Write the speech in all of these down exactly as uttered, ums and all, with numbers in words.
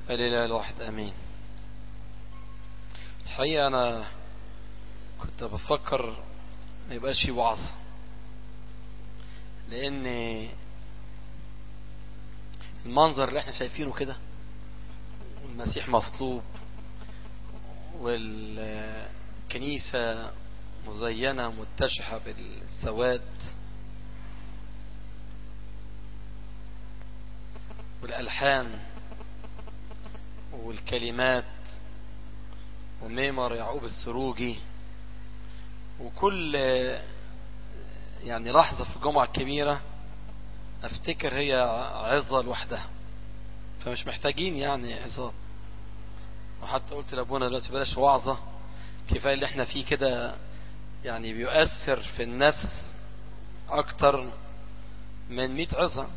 الإله الواحد أمين. الحقيقة أنا كنت بفكر ما يبقاش شيء وعظ، لأن المنظر اللي احنا شايفينه كده، المسيح مطلوب والكنيسة مزينة متشحة بالسواد والألحان والكلمات وميمر يعقوب السروجي، وكل يعني لحظة في الجمعة الكبيرة افتكر هي عظة لوحدها، فمش محتاجين يعني عظات. وحتى قلت لابونا دلوقتي بلاش وعظة، كفاية اللي احنا فيه كده يعني بيؤثر في النفس اكتر من مئة عظة.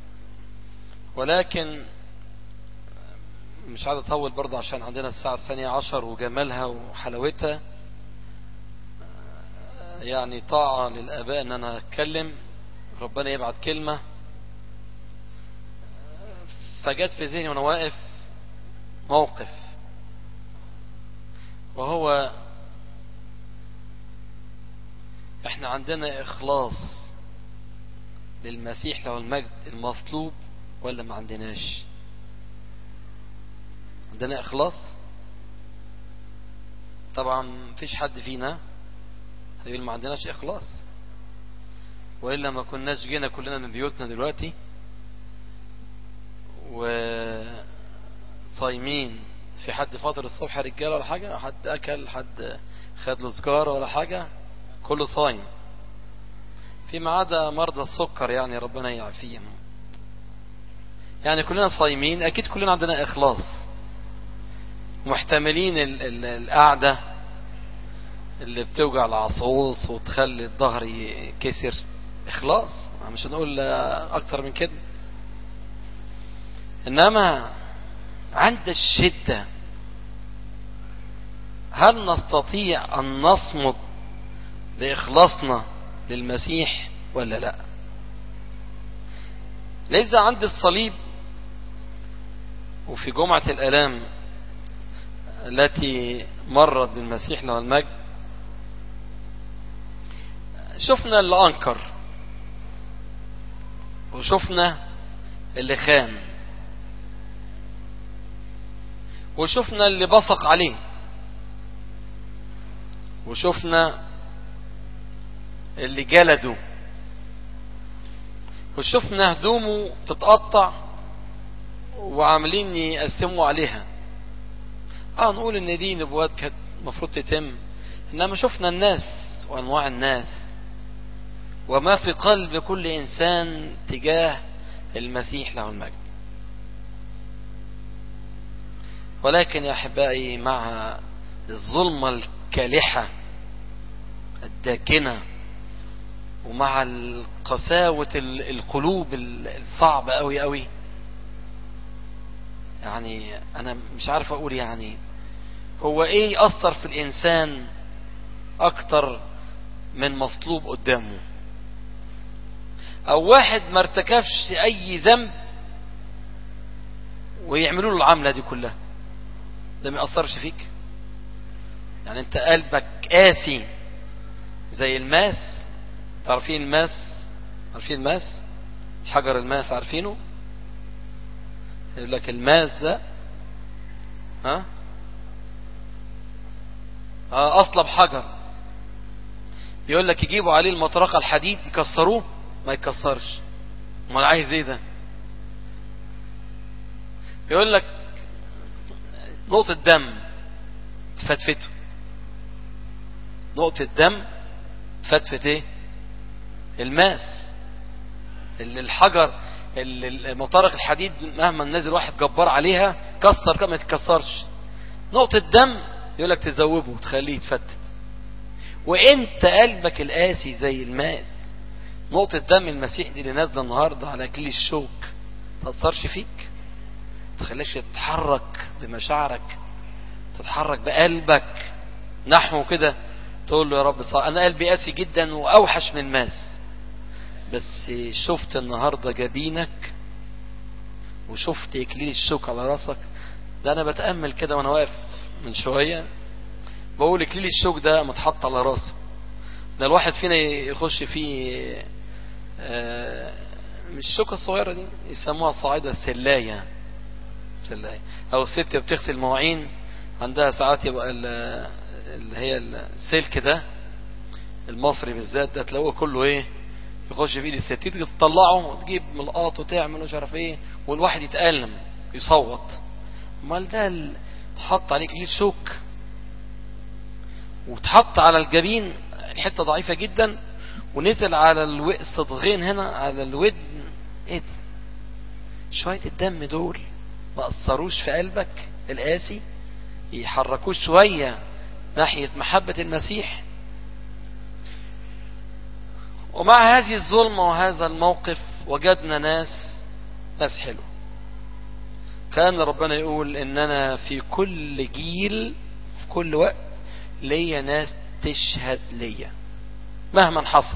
ولكن مش عايز اطول برضه عشان عندنا الساعة الثانية عشر وجمالها وحلاوتها، يعني طاعة للآباء ان انا اتكلم، ربنا يبعت كلمة. فجت في ذهني وانا واقف موقف، وهو احنا عندنا اخلاص للمسيح له المجد المطلوب ولا ما عندناش؟ عندنا اخلاص؟ طبعا مفيش حد فينا هيقول ما عندناش اخلاص، وإلا ما كناش جينا كلنا من بيوتنا دلوقتي وصايمين. في حد فاطر الصبح رجاله ولا حاجة؟ حد اكل؟ حد خد له سجارة ولا حاجة؟ كله صايم، فيما عدا مرضى السكر يعني ربنا يعافيهم. يعني كلنا صايمين، اكيد كلنا عندنا اخلاص، محتملين ال ال القعدة اللي بتوجع العصوص وتخلي الظهر يكسر، اخلاص، مش هنقول اكتر من كده. انما عند الشدة هل نستطيع ان نصمد بإخلاصنا للمسيح ولا لا؟ ليس عند الصليب وفي جمعة الآلام التي مرت بالمسيح له المجد، شفنا اللي أنكر وشفنا اللي خان وشفنا اللي بصق عليه وشفنا اللي جلده وشفنا هدومه تتقطع وعاملين يقسموا عليها. اه نقول ان دي نبوات كانت المفروض تتم، انما شفنا الناس وانواع الناس وما في قلب كل انسان تجاه المسيح له المجد. ولكن يا احبائي، مع الظلمة الكالحة الداكنة ومع القساوة القلوب الصعبة قوي قوي، يعني انا مش عارف اقول يعني هو ايه يأثر في الانسان اكتر من مطلوب قدامه؟ او واحد ما ارتكبش اي ذنب ويعملوا له العملة دي كلها، ده ما يأثرش فيك؟ يعني انت قلبك قاسي زي الماس. تعرفين الماس؟ عارفين الماس؟ حجر الماس عارفينه؟ يقول لك الماس ده ها اه اصلب حجر، يقول لك يجيبوا عليه المطرقة الحديد يكسروه ما يكسرش. امال عايز ايه ده؟ يقول لك نقطة دم تفتفته، نقطة دم تفتفت ايه؟ الماس. الحجر المطارق الحديد مهما نزل واحد جبار عليها كسر كما تتكسرش. نقطة دم يقول لك تذوبه وتخليه يتفتت. وانت قلبك القاسي زي الماس، نقطة دم المسيح دي اللي نازله النهارده على كل الشوك تأثرش فيك؟ تخليش تتحرك بمشاعرك، تتحرك بقلبك نحو كده، تقول له يا رب صح انا قلبي قاسي جدا واوحش من الماس، بس شفت النهاردة جبينك وشفت اكليل الشوك على راسك، ده انا بتأمل كده وانا واقف من شوية، بقول اكليل الشوك ده متحط على راسه. ده الواحد فينا يخش فيه آه مش الشوكة الصغيرة دي يسموها الصعيدة السلاية، سلاية. او الست بتغسل مواعين عندها ساعات يبقى اللي هي السلك ده المصري بالذات ده تلاقوه كله ايه يخش في ايد الست، تيجي تطلعه وتجيب ملقاط وتعمل مش عارف ايه، والواحد يتألم يصوت. امال ده تحط عليك ليه شوك وتحط على الجبين الحته ضعيفه جدا، ونزل على الصدغين هنا على الودن. ايه ده؟ شويه الدم دول ما اثروش في قلبك القاسي يحركوش شويه ناحيه محبه المسيح؟ ومع هذه الظلمه وهذا الموقف وجدنا ناس ناس حلوه. كان ربنا يقول اننا في كل جيل في كل وقت ليا ناس تشهد ليا مهما حصل.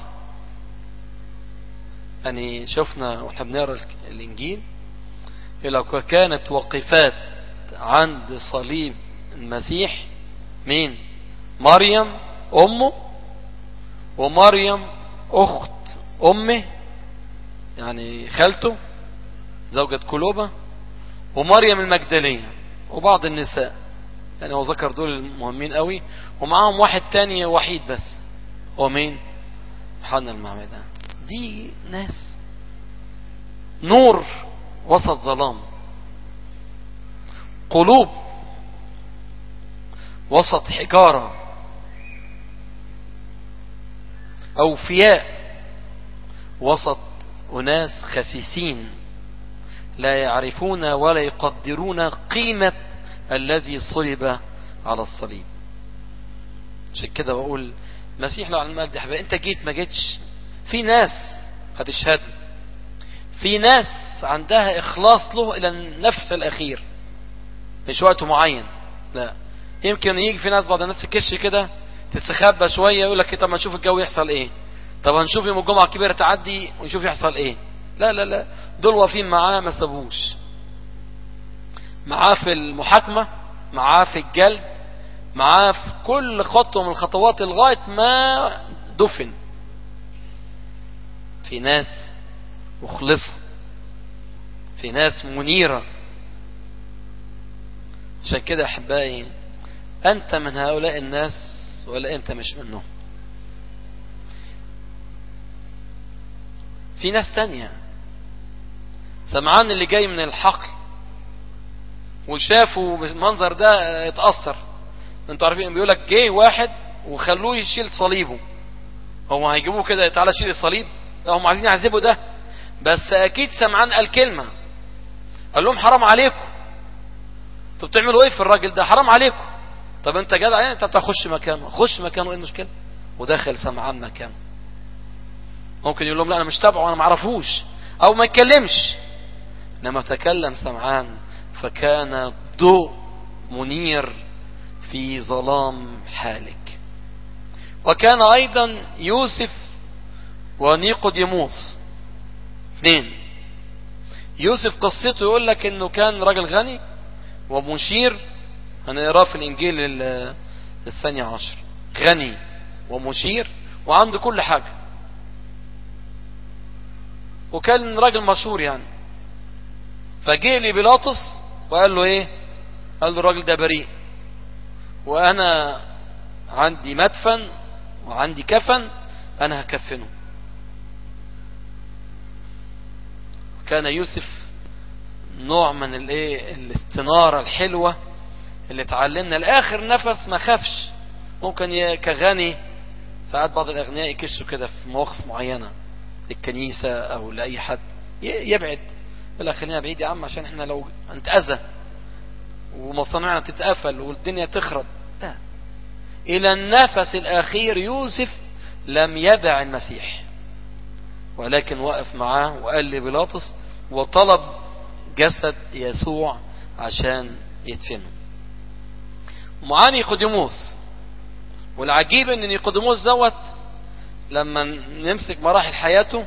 يعني شفنا واحنا بنقرا الانجيل لو كانت وقفات عند صليب المسيح مين؟ مريم امه، ومريم اخت امه يعني خالته زوجة كلوبة، ومريم المجدلية، وبعض النساء. يعني هو ذكر دول المهمين قوي، ومعاهم واحد تاني وحيد بس، هو مين؟ يوحنا المعمدان. دي ناس نور وسط ظلام، قلوب وسط حجارة، أوفياء وسط أناس خسيسين لا يعرفون ولا يقدرون قيمة الذي صلب على الصليب. عشان كده بقول مسيح لو على المجد يا حبايبي انت جيت ما جيتش، في ناس هتشهد، في ناس عندها اخلاص له الى النفس الاخير، مش وقت معين. لا، يمكن يجي في ناس بعض الناس تكش كده تستخبى شويه يقول لك طب ما نشوف الجو يحصل ايه، طب هنشوف يوم الجمعه الكبيره تعدي ونشوف يحصل ايه. لا لا لا، دول واقفين معاه ما سابوش، معاه في المحاكمه، معاه في الجلد، معاه في كل خطوه من الخطوات لغايه ما دفن. في ناس مخلصه، في ناس منيره. عشان كده احبائي انت من هؤلاء الناس ولا انت مش منهم؟ في ناس تانية سمعان اللي جاي من الحقل وشافوا بالمنظر ده اتأثر. انتوا عارفين بيقولك جاي واحد وخلوه يشيل صليبه، هم هيجيبوه كده تعالى شيل الصليب؟ هم عايزين يعذبوا ده، بس اكيد سمعان قال كلمة، قال لهم حرام عليكم، انتوا بتعملوا ايه في الراجل ده؟ حرام عليكم. طب انت جدع يعني انت تخش مكانه، خش مكانه، ايه المشكلة؟ ودخل سمعان مكانه. ممكن يقول لهم لا انا مش تابعه انا ما اعرفوش، او ما يتكلمش، انما تكلم سمعان فكان ضوء منير في ظلام حالك. وكان ايضا يوسف ونيقوديموس اثنين. يوسف قصته يقول لك انه كان راجل غني ومشير، هنقراه في الانجيل الثاني عشر، غني ومشير وعنده كل حاجة، وكان راجل مشهور يعني. فجاء لي بيلاطس وقال له ايه؟ قال له الراجل ده بريء، وانا عندي مدفن وعندي كفن انا هكفنه. كان يوسف نوع من الايه الاستنارة الحلوة اللي اتعلمنا لاخر نفس ما خافش. ممكن كغني ساعات بعض الاغنياء يكشوا كده في مواقف معينة للكنيسة او لاي حد يبعد، لا خلينا بعيد يا عم عشان احنا لو نتأذى ومصانعنا تتقفل والدنيا تخرب. لا، الى النفس الاخير يوسف لم يدع المسيح، ولكن وقف معاه وقال لبيلاطس وطلب جسد يسوع عشان يدفنه. معاه نيقوديموس، والعجيب ان نيقوديموس دوت لما نمسك مراحل حياته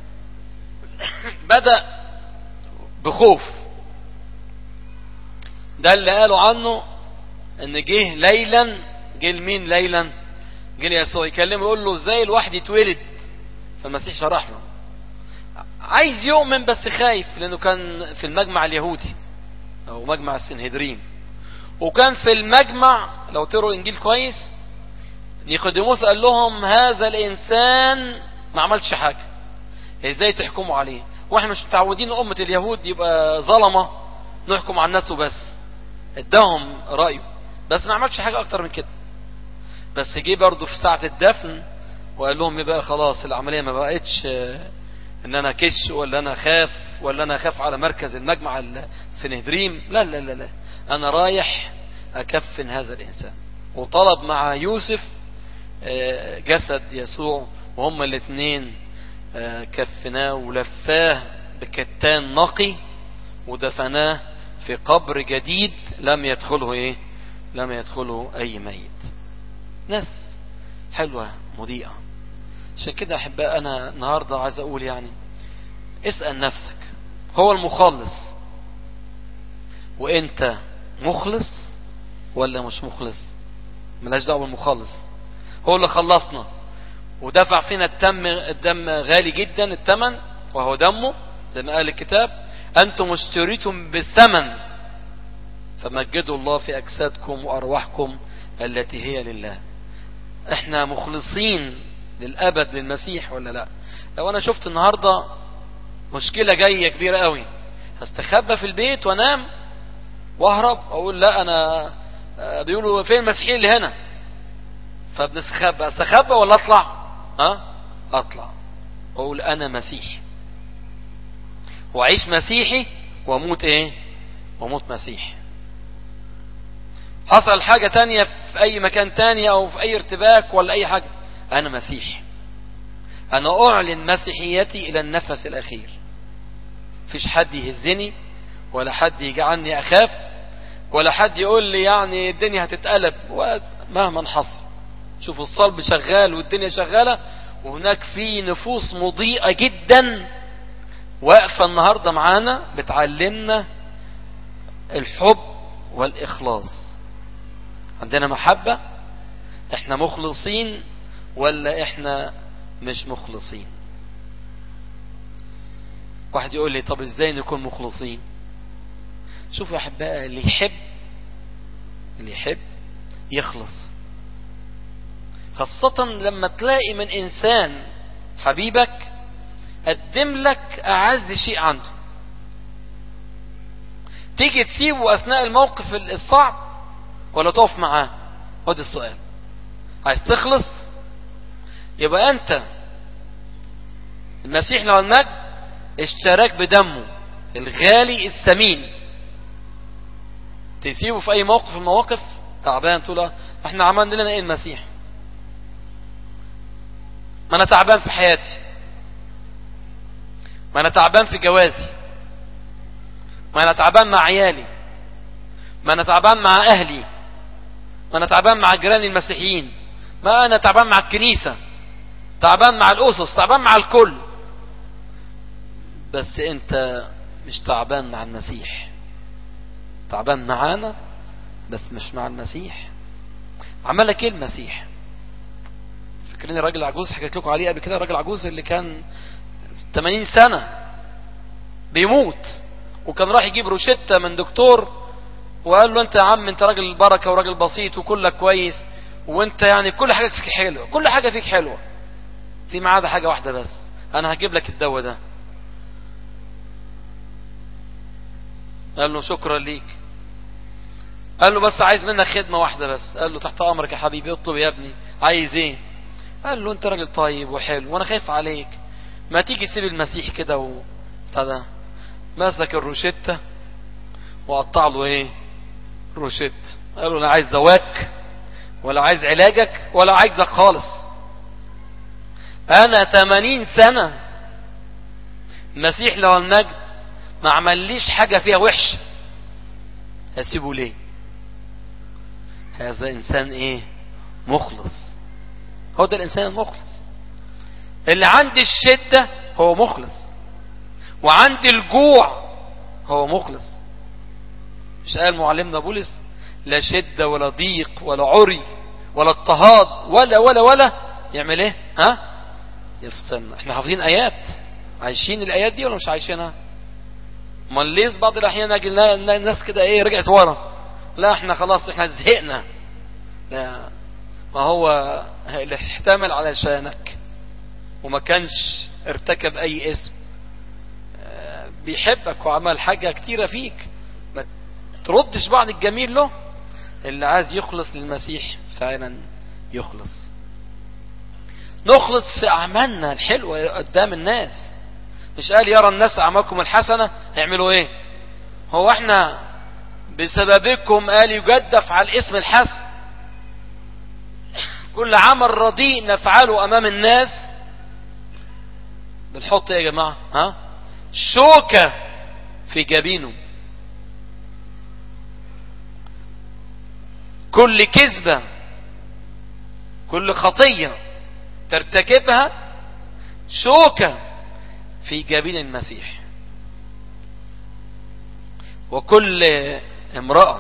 بدأ بخوف، ده اللي قالوا عنه ان جه ليلا. جه لمين ليلا؟ جه ليسوع يكلمه يقول له ازاي الواحد يتولد. فالمسيح شرح له. عايز يؤمن بس خايف، لانه كان في المجمع اليهودي او مجمع السنهدرين، وكان في المجمع لو تقروا الانجيل كويس نيقوديموس قال لهم هذا الانسان ما عملش حاجه، ازاي تحكموا عليه؟ واحنا مش متعودين امه اليهود يبقى ظلمه نحكم على الناس وبس. اداهم رايه بس ما عملش حاجه اكتر من كده. بس جه برضه في ساعه الدفن وقال لهم يبقى خلاص العمليه ما بقتش ان انا كش ولا انا خاف ولا انا خاف على مركز المجمع السنهدريم، لا لا لا لا، انا رايح اكفن هذا الانسان. وطلب مع يوسف جسد يسوع، وهم الاثنين كفناه ولفاه بكتان نقي ودفناه في قبر جديد لم يدخله ايه لم يدخله اي ميت. ناس حلوة مضيئة. عشان كده احباء انا النهاردة عايز اقول يعني اسأل نفسك، هو المخلص وانت مخلص ولا مش مخلص؟ ملاش دعوه بالمخلص، هو اللي خلصنا ودفع فينا الدم. الدم غالي جدا الثمن وهو دمه زي ما قال الكتاب انتم اشتريتم بالثمن فمجدوا الله في اجسادكم وارواحكم التي هي لله. احنا مخلصين للابد للمسيح ولا لا؟ لو انا شفت النهارده مشكله جايه كبيره قوي هستخبى في البيت وانام واهرب اقول لا انا بيقولوا فين المسيحيين اللي هنا فبنستخبى، استخبى ولا اطلع؟ ها اطلع اقول انا مسيحي واعيش مسيحي واموت ايه واموت مسيحي. حصل حاجة تانية في اي مكان تاني او في اي ارتباك ولا اي حاجة، انا مسيحي، انا اعلن مسيحيتي الى النفس الاخير. فيش حد يهزني ولا حد يجعلني اخاف ولا حد يقول لي يعني الدنيا هتتقلب مهما حصل. شوفوا الصلب شغال والدنيا شغالة، وهناك في نفوس مضيئة جدا واقفة النهاردة معانا بتعلمنا الحب والإخلاص. عندنا محبة، احنا مخلصين ولا احنا مش مخلصين؟ واحد يقول لي طب ازاي نكون مخلصين؟ شوفوا يا احبائي، اللي يحب اللي يحب يخلص، خاصة لما تلاقي من انسان حبيبك قدم لك اعز شيء عنده، تيجي تسيبه اثناء الموقف الصعب ولا تقف معاه؟ هو ده السؤال. عايز تخلص يبقى انت المسيح له المجد اشتراك بدمه الغالي الثمين، تسيبه في اي موقف من المواقف تعبان تقول احنا عملنا لنا ايه المسيح؟ ما انا تعبان في حياتي، ما انا تعبان في جوازي، ما انا تعبان مع عيالي، ما انا تعبان مع اهلي، ما انا تعبان مع جيراني المسيحيين، ما انا تعبان مع الكنيسة، تعبان مع الاسس، تعبان مع الكل. بس انت مش تعبان مع المسيح، تعبان معانا بس مش مع المسيح. عملك ايه المسيح؟ فاكرين الراجل العجوز حكيت لكم عليه قبل كده، الراجل العجوز اللي كان ثمانين سنة بيموت وكان راح يجيب روشتة من دكتور وقال له انت يا عم انت راجل بركة وراجل بسيط وكلك كويس وانت يعني كل حاجة فيك حلوة، كل حاجة فيك حلوة، في ما عدا حاجة واحدة بس، انا هجيب لك الدواء ده. قال له شكرا ليك. قال له بس عايز منك خدمة واحدة بس. قال له تحت امرك يا حبيبي، اطلب يا ابني، عايز ايه؟ قال له انت راجل طيب وحلو وانا خايف عليك، ما تيجي سيب المسيح كده و ده مسك الروشتة وقطع له ايه روشت. قال له انا عايز دواك ولا عايز علاجك ولا عايزك خالص، انا ثمانين سنة المسيح له المجد ما عمليش حاجة فيها وحشة، هسيبه ليه؟ هذا انسان ايه مخلص. هو ده الانسان المخلص اللي عند الشدة هو مخلص، وعند الجوع هو مخلص. مش قال معلمنا بولس لا شدة ولا ضيق ولا عري ولا اضطهاد ولا ولا ولا يعمل ايه؟ ها؟ يفصلنا. احنا حافظين ايات، عايشين الايات دي ولا مش عايشينها؟ امال ليه بعض الاحيان اجي نلاقي الناس كده ايه رجعت ورا؟ لا احنا خلاص احنا زهقنا. لا، ما هو اللي احتمل علشانك وما كانش ارتكب اي اسم بيحبك وعمل حاجة كتيرة فيك، ما تردش بعد الجميل له. اللي عايز يخلص للمسيح فعلا يخلص. نخلص في اعمالنا الحلوة قدام الناس. مش قال يرى الناس اعمالكم الحسنة هيعملوا ايه؟ هو احنا بسببكم قال يجدف على الاسم الحسن. كل عمل رديء نفعله امام الناس بنحط ايه يا جماعة؟ ها؟ شوكة في جبينه. كل كذبة كل خطية ترتكبها شوكة في جبين المسيح. وكل امرأة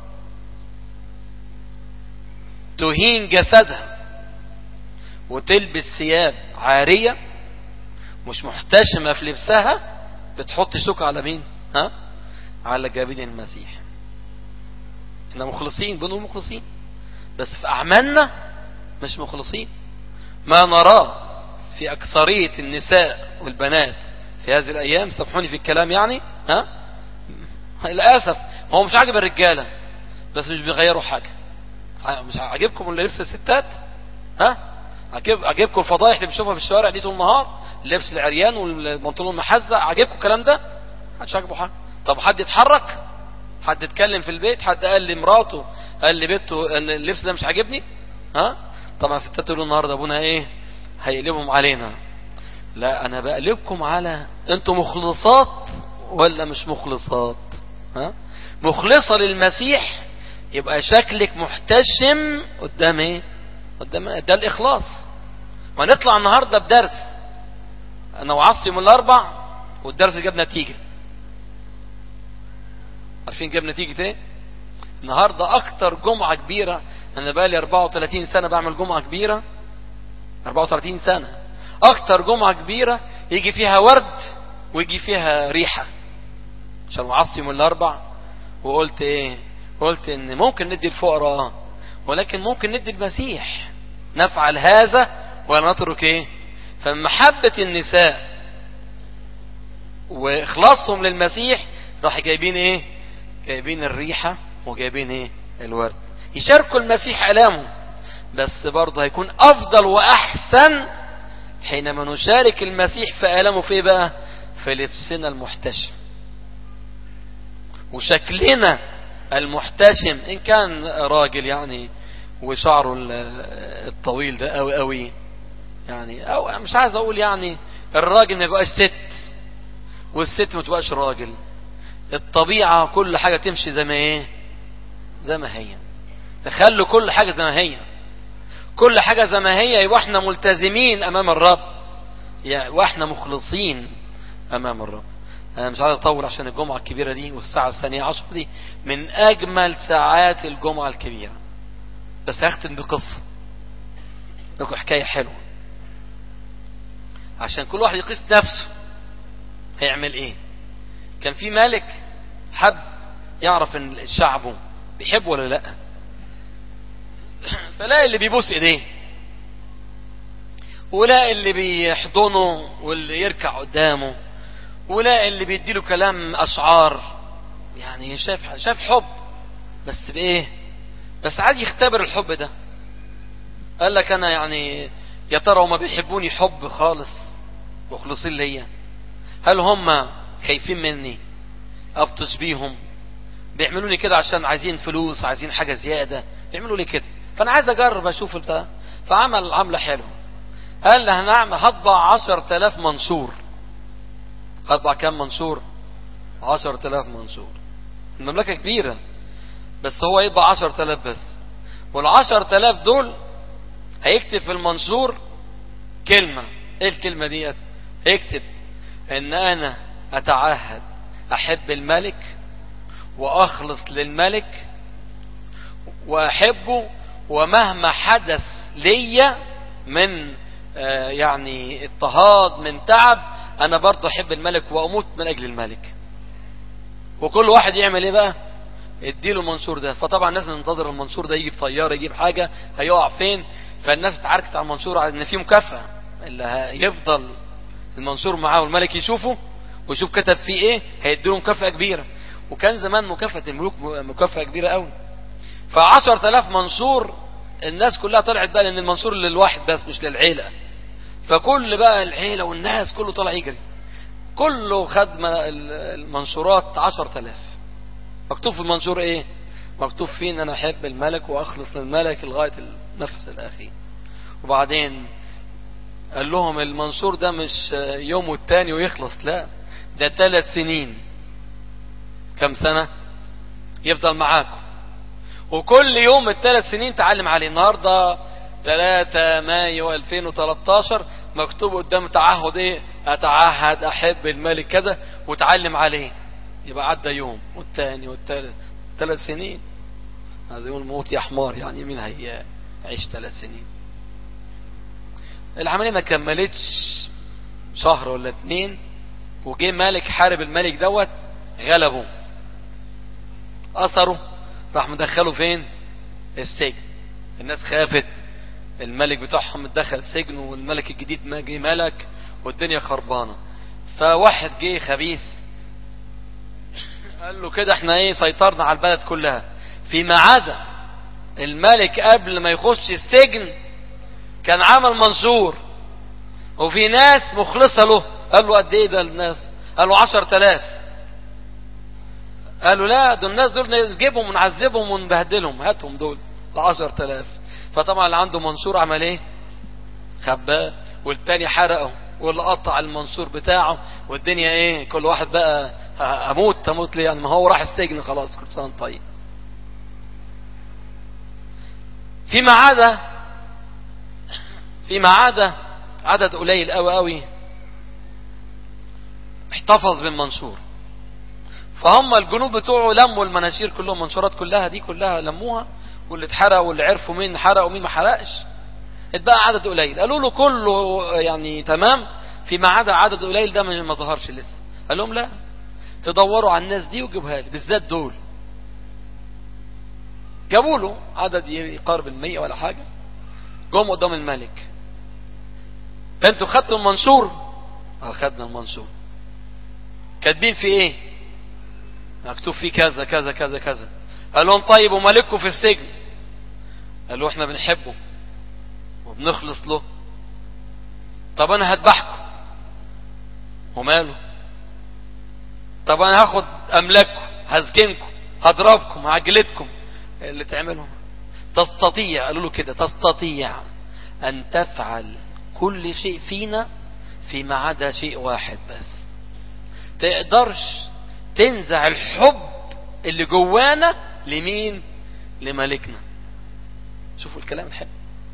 تهين جسدها وتلبس ثياب عارية مش محتشمة في لبسها بتحط شوكة على مين؟ ها؟ على جبين المسيح. احنا مخلصين، بنقول مخلصين، بس في اعمالنا مش مخلصين. ما نراه في اكثرية النساء والبنات في هذه الايام، سامحوني في الكلام يعني، ها؟ للاسف هو مش عاجب الرجالة بس مش بيغيروا حاجة. مش عاجبكم اللي لبس الستات؟ ها؟ عاجب عاجبكم الفضايح اللي بنشوفها في الشوارع دي طول النهار، اللبس العريان والبنطلون المحزق؟ عاجبكم الكلام ده؟ محدش عاجبه حاجه. طب حد يتحرك؟ حد يتكلم في البيت؟ حد قال لمراته قال لبنته ان اللبس ده مش عاجبني؟ ها؟ طبعا الستات تقولوا النهارده ابونا ايه هيقلبهم علينا. لا، انا بقلبكم على انتم مخلصات ولا مش مخلصات. ها؟ مخلصه للمسيح يبقى شكلك محتشم قدام ايه؟ قدام إيه؟ ده الاخلاص. ونطلع النهارده بدرس انا وعصي من الاربع والدرس جاب نتيجه. عارفين جاب نتيجه ايه؟ النهارده اكتر جمعه كبيره، انا بقالي أربعة وثلاثين سنه بعمل جمعه كبيره، أربعة وثلاثين سنه، اكتر جمعه كبيره يجي فيها ورد ويجي فيها ريحه. عشان وعصي من الاربع وقلت ايه؟ قلت ان ممكن ندي الفقراء ولكن ممكن ندي المسيح. نفعل هذا ولا نترك ايه؟ فمحبة النساء واخلاصهم للمسيح راح جايبين ايه؟ جايبين الريحة وجايبين ايه؟ الورد. يشاركوا المسيح ألامه، بس برضه هيكون افضل واحسن حينما نشارك المسيح في ألامه. في ايه بقى؟ في لبسنا المحتشم وشكلنا المحتشم، ان كان راجل يعني وشعره الطويل ده قوي قوي يعني، او مش عايز اقول يعني الراجل ما يبقاش ست والست ما تبقاش راجل. الطبيعة كل حاجة تمشي زي ما ايه؟ زي ما هي. نخلوا كل حاجة زي ما هي، كل حاجة زي ما هي، يبقى احنا ملتزمين امام الرب يعني، واحنا مخلصين امام الرب. انا مش عايز اطول عشان الجمعة الكبيرة دي والساعة الثانية عشر دي من اجمل ساعات الجمعة الكبيرة. بس هختم بقصة لكم، حكاية حلوة عشان كل واحد يقيس نفسه هيعمل ايه. كان في ملك حب يعرف ان شعبه بيحبه ولا لا، فلاقي اللي بيبوس ايديه ولاقي اللي بيحضنه واللي يركع قدامه ولاقي اللي بيديله كلام اشعار، يعني شاف شاف حب بس بايه؟ بس عايز يختبر الحب ده. قال لك انا يعني يا ترى هما بيحبوني حب خالص مخلصين ليا؟ هل هم خايفين مني ابطش بيهم؟ بيعملوني كده عشان عايزين فلوس، عايزين حاجة زيادة، بيعملوا لي كده، فانا عايز اجرب اشوف بتاع. فعمل عملة حلوة، قال له هنعمل هطبع عشر تلاف منشور. هطبع كام منشور؟ عشر تلاف منشور. المملكة كبيرة بس هو يطبع عشر تلاف بس، والعشر تلاف دول هيكتب في المنشور كلمة. ايه الكلمة ديت؟ هيكتب ان انا اتعهد احب الملك واخلص للملك واحبه، ومهما حدث ليا من آه يعني اضطهاد من تعب انا برضه احب الملك واموت من اجل الملك. وكل واحد يعمل ايه بقى؟ اديله المنشور ده. فطبعا الناس ننتظر المنشور ده يجيب طياره يجيب حاجه، هيقع فين؟ فالناس اتعاركت على المنشور على ان في مكافاه، اللي هيفضل المنشور معاه والملك يشوفه ويشوف كتب فيه ايه هيديله مكافاه كبيره. وكان زمان مكافاه الملوك مكافاه كبيره قوي. فعشرة آلاف منشور الناس كلها طلعت بقى، لان المنشور للواحد بس مش للعيله. فكل بقى العيله والناس كله طلع يجري، كله خد المنشورات. عشرة آلاف مكتوب في المنشور ايه؟ مكتوب فيه ان انا احب الملك واخلص للملك لغايه النفس الاخير. وبعدين قال لهم المنشور ده مش يوم والتاني ويخلص، لا ده ثلاث سنين. كم سنه يفضل معاكم؟ وكل يوم الثلاث سنين تعلم عليه. النهارده ثلاثة مايو ألفين وثلاثة عشر مكتوب قدام تعهد ايه؟ اتعهد احب الملك كذا وتعلم عليه. يبقى عدى يوم والثاني والثالث، ثلاث سنين. عايز يقول موت يا حمار، يعني مين هيعيش ثلاث سنين؟ العملية ما كملتش شهر ولا اتنين وجه ملك حارب الملك دوت، غلبه اثره، راح مدخله فين؟ السجن. الناس خافت، الملك بتاعهم متدخل السجن والملك الجديد ما جه ملك والدنيا خربانه. فواحد جه خبيث قال له كده احنا ايه سيطرنا على البلد كلها، فيما عدا الملك قبل ما يخش السجن كان عمل منشور وفي ناس مخلصه له. قال له قد ايه ده الناس؟ قال له عشرة آلاف. قالوا لا دول الناس دول نجيبهم ونعذبهم ونبهدلهم، هاتهم دول لعشرة آلاف. فطبعا اللي عنده منشور عمل ايه؟ خباه، والتاني حرقه، واللي قطع المنشور بتاعه، والدنيا ايه؟ كل واحد بقى هموت هموت ليه؟ يعني ما هو راح السجن خلاص، كل سنه طيب. فيما عدا فيما عدا عدد قليل قوي قوي احتفظ بالمنشور. فهم الجنود بتوعه لموا المناشير كلهم، منشورات كلها دي كلها لموها، واللي اتحرق واللي عرفوا مين حرق ومين ما حرقش. اتبقى عدد قليل. قالوا له كله يعني تمام، فيما عدا عدد قليل ده ما ظهرش لسه. قال لهم لا، تدوروا على الناس دي وجيبها لي، بالذات دول. جابوا له عدد يقارب المية ولا حاجة، جم قدام الملك. انتوا خدتوا المنشور؟ اه خدنا المنشور. كاتبين في ايه؟ مكتوب فيه كذا كذا كذا كذا. قال لهم طيب وملككم في السجن؟ قالوا احنا بنحبه وبنخلص له. طب انا هذبحكم. وماله؟ طب انا هاخد املاككم، هسجنكم، هضربكم، هعجلتكم، اللي تعملهم. تستطيع، قالوا له كده، تستطيع ان تفعل كل شيء فينا فيما عدا شيء واحد بس. تقدرش تنزع الحب اللي جوانا لمين؟ لملكنا. شوفوا الكلام الحلو.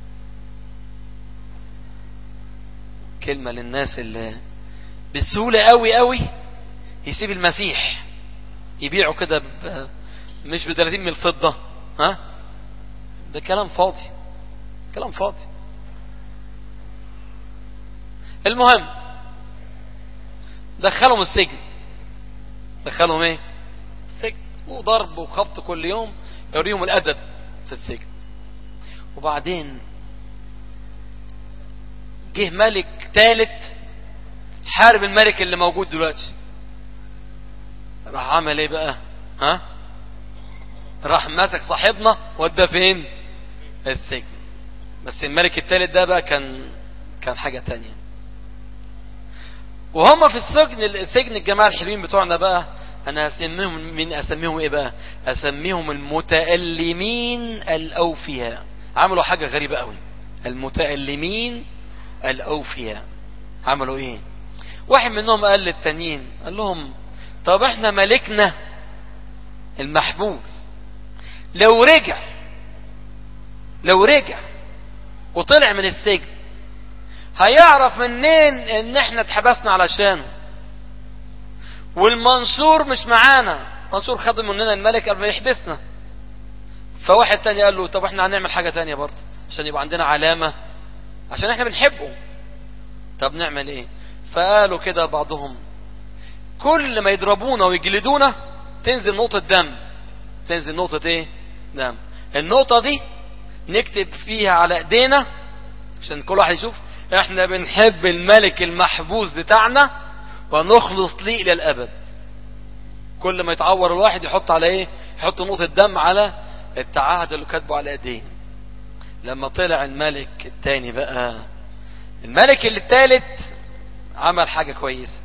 كلمة للناس اللي بسهولة قوي قوي يسيب المسيح يبيعه كده مش ب ثلاثين من الفضة. ها ده كلام فاضي، كلام فاضي. المهم دخلهم السجن. دخلهم ايه؟ السجن، وضرب وخبط كل يوم، يوريهم الادب في السجن. وبعدين جه ملك ثالث حارب الملك اللي موجود دلوقتي. راح عمل ايه بقى؟ ها راح ماسك صاحبنا وداه فين؟ السجن. بس الملك الثالث ده بقى كان كان حاجة تانية. وهم في السجن السجن الجماعة الحلوين بتوعنا بقى، انا اسميهم من اسميهم ايه بقى؟ اسميهم المتألمين الاوفياء. عملوا حاجة غريبة قوي. المتألمين الاوفياء عملوا ايه؟ واحد منهم قال للتانيين، قال لهم طب احنا ملكنا المحبوس لو رجع لو رجع وطلع من السجن هيعرف منين ان احنا اتحبسنا علشانه، والمنشور مش معانا، منصور خد مننا الملك قبل ما يحبسنا. فواحد تاني قال له طب احنا هنعمل حاجة تانية برضه عشان يبقى عندنا علامة عشان احنا بنحبه. طب نعمل ايه؟ فقالوا كده بعضهم كل ما يضربونا ويجلدونا تنزل نقطة دم. تنزل نقطة ايه؟ دم. النقطة دي نكتب فيها على ايدينا عشان كل واحد يشوف احنا بنحب الملك المحبوس بتاعنا ونخلص ليه الى الابد. كل ما يتعور الواحد يحط على ايه؟ يحط نقطة دم على التعهد اللي كاتبه على ايديه. لما طلع الملك التاني بقى، الملك اللي التالت عمل حاجة كويسة.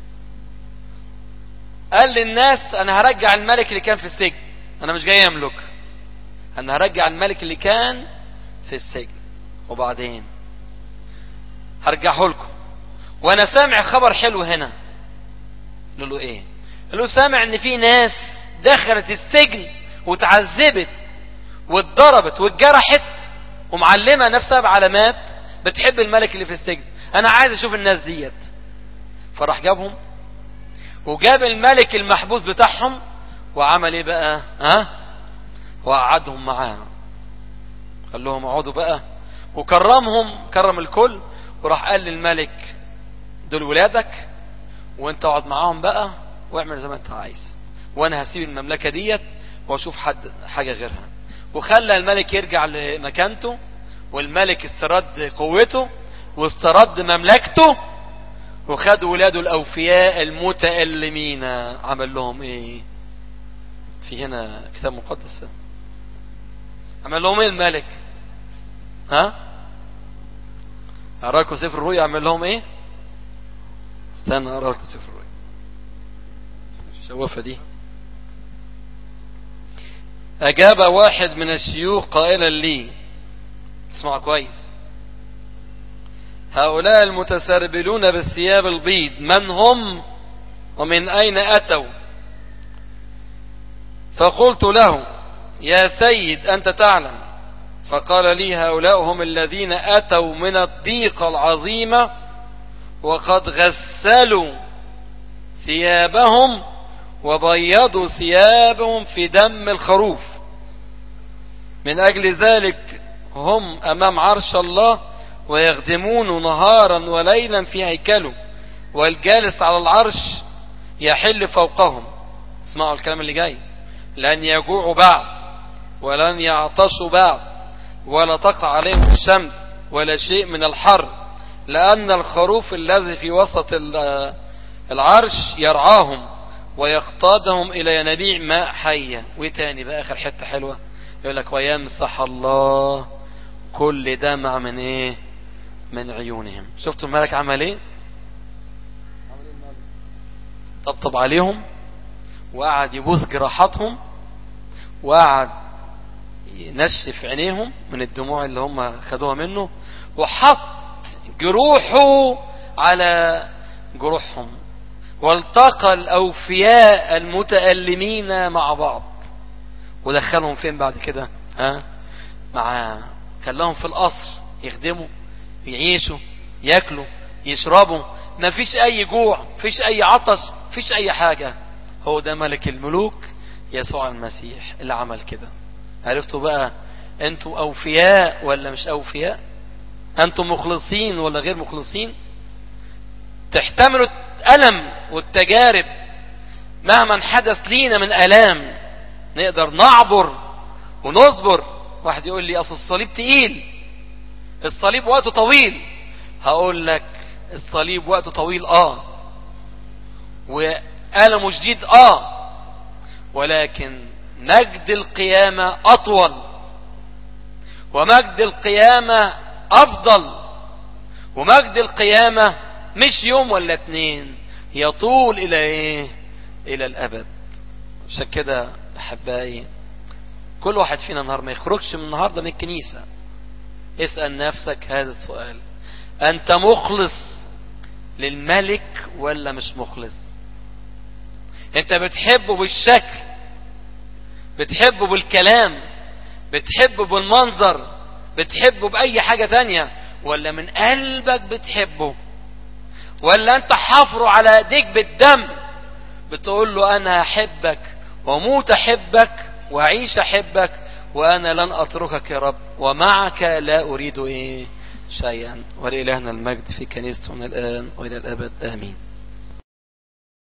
قال للناس انا هرجع الملك اللي كان في السجن، انا مش جاي املك، انا هرجع الملك اللي كان في السجن وبعدين هرجعه لكم. وانا سامع خبر حلو هنا. قال له ايه؟ قال له سامع ان في ناس دخلت السجن وتعذبت واتضربت واتجرحت ومعلمة نفسها بعلامات بتحب الملك اللي في السجن، انا عايز اشوف الناس ديت. فراح جابهم وجاب الملك المحبوس بتاعهم وعمل ايه بقى؟ ها؟ وقعدهم معاه، قال لهم اقعدوا بقى، وكرمهم، كرم الكل، وراح قال للملك دول ولادك وانت اقعد معاهم بقى واعمل زي ما انت عايز، وانا هسيب المملكة ديت واشوف حد حاجة غيرها. وخلى الملك يرجع لمكانته، والملك استرد قوته واسترد مملكته، وخد ولاده الاوفياء المتألمين عمل لهم ايه؟ في هنا كتاب مقدس عمل لهم ايه الملك؟ ها؟ اراكم سفر الرؤيا عمل لهم ايه؟ استنى اراكم سفر الرؤيا الشوافة دي. اجاب واحد من الشيوخ قائلا لي، اسمع كويس، هؤلاء المتسربلون بالثياب البيض من هم ومن اين اتوا؟ فقلت له يا سيد انت تعلم. فقال لي هؤلاء هم الذين اتوا من الضيقة العظيمة وقد غسلوا ثيابهم وبيضوا ثيابهم في دم الخروف، من اجل ذلك هم امام عرش الله ويخدمون نهارا وليلا في هيكله، والجالس على العرش يحل فوقهم. اسمعوا الكلام اللي جاي، لن يجوعوا بعد ولن يعطشوا بعد ولا تقع عليهم الشمس ولا شيء من الحر، لأن الخروف الذي في وسط العرش يرعاهم ويقتادهم إلى ينابيع ماء حية. وتاني بقى آخر حتة حلوة يقول لك ويمسح الله كل دمع من ايه؟ من عيونهم. شفتوا الملك عمل ايه؟ طبطب عليهم وقعد يبوس جراحاتهم وقعد ينشف عينيهم من الدموع اللي هم خدوها منه، وحط جروحه على جروحهم، والتقى الأوفياء المتألمين مع بعض ودخلهم فين بعد كده؟ ها؟ معاه، خلاهم في القصر يخدموا يعيشوا ياكلوا يشربوا، ما فيش اي جوع، فيش اي عطش، فيش اي حاجة. هو ده ملك الملوك يسوع المسيح اللي عمل كده. عرفتوا بقى انتم اوفياء ولا مش اوفياء؟ انتم مخلصين ولا غير مخلصين؟ تحتملوا الألم والتجارب مهما حدث لينا من ألام، نقدر نعبر ونصبر. واحد يقول لي اصل الصليب تقيل، الصليب وقته طويل. هقول لك الصليب وقته طويل اه، وألمه شديد اه، ولكن مجد القيامة اطول، ومجد القيامة افضل، ومجد القيامة مش يوم ولا اتنين، يطول الى ايه؟ الى الابد. عشان كده احبائي كل واحد فينا النهار ما يخرجش من النهارده من الكنيسة اسأل نفسك هذا السؤال: انت مخلص للملك ولا مش مخلص؟ انت بتحبه بالشكل، بتحبه بالكلام، بتحبه بالمنظر، بتحبه بأي حاجة تانية، ولا من قلبك بتحبه؟ ولا انت حفره على ايديك بالدم بتقول له انا احبك وموت أحبك وعيش أحبك، وأنا لن أتركك يا رب، ومعك لا أريد إيه شيئا. ولإلهنا المجد في كنيسته من الآن وإلى الأبد آمين.